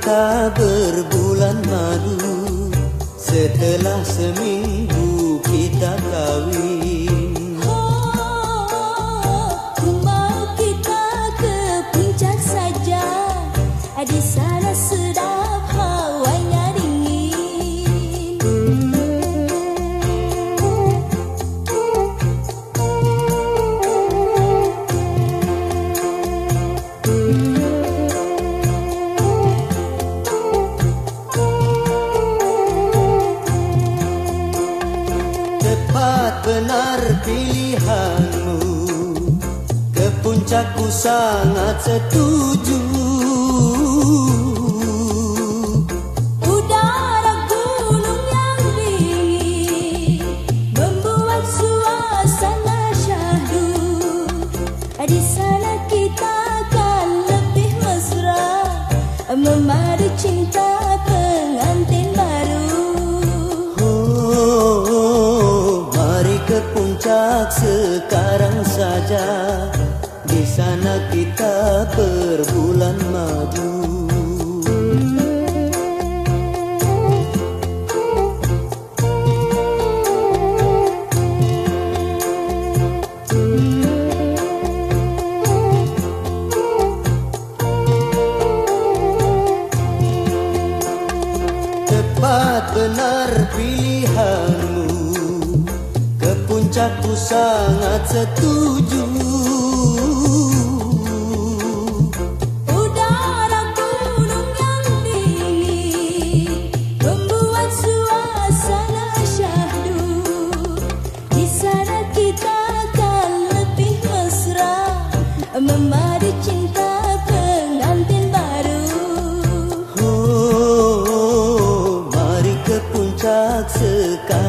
kita berbulan madu, setelah seminggu kita kawin. Ku mau kita ke puncak saja, di sana sedap hawanya dingin. Tepat benar pilihanmu, ke puncakku sangat setuju. Udara gunung yang dingin membuat suasana syahdu. Di sana kita akan lebih mesra, memadu cinta pengantin baru. Mari ke puncak sekarang saja, di sana kita berbulan madu. Tepat benar pilihanmu, ke puncakku sangat setuju. Udara gunung yang dingin membuat suasana syahdu. Di sana kita akan lebih mesra, memadu cinta pengantin baru. Mari ke puncak sekarang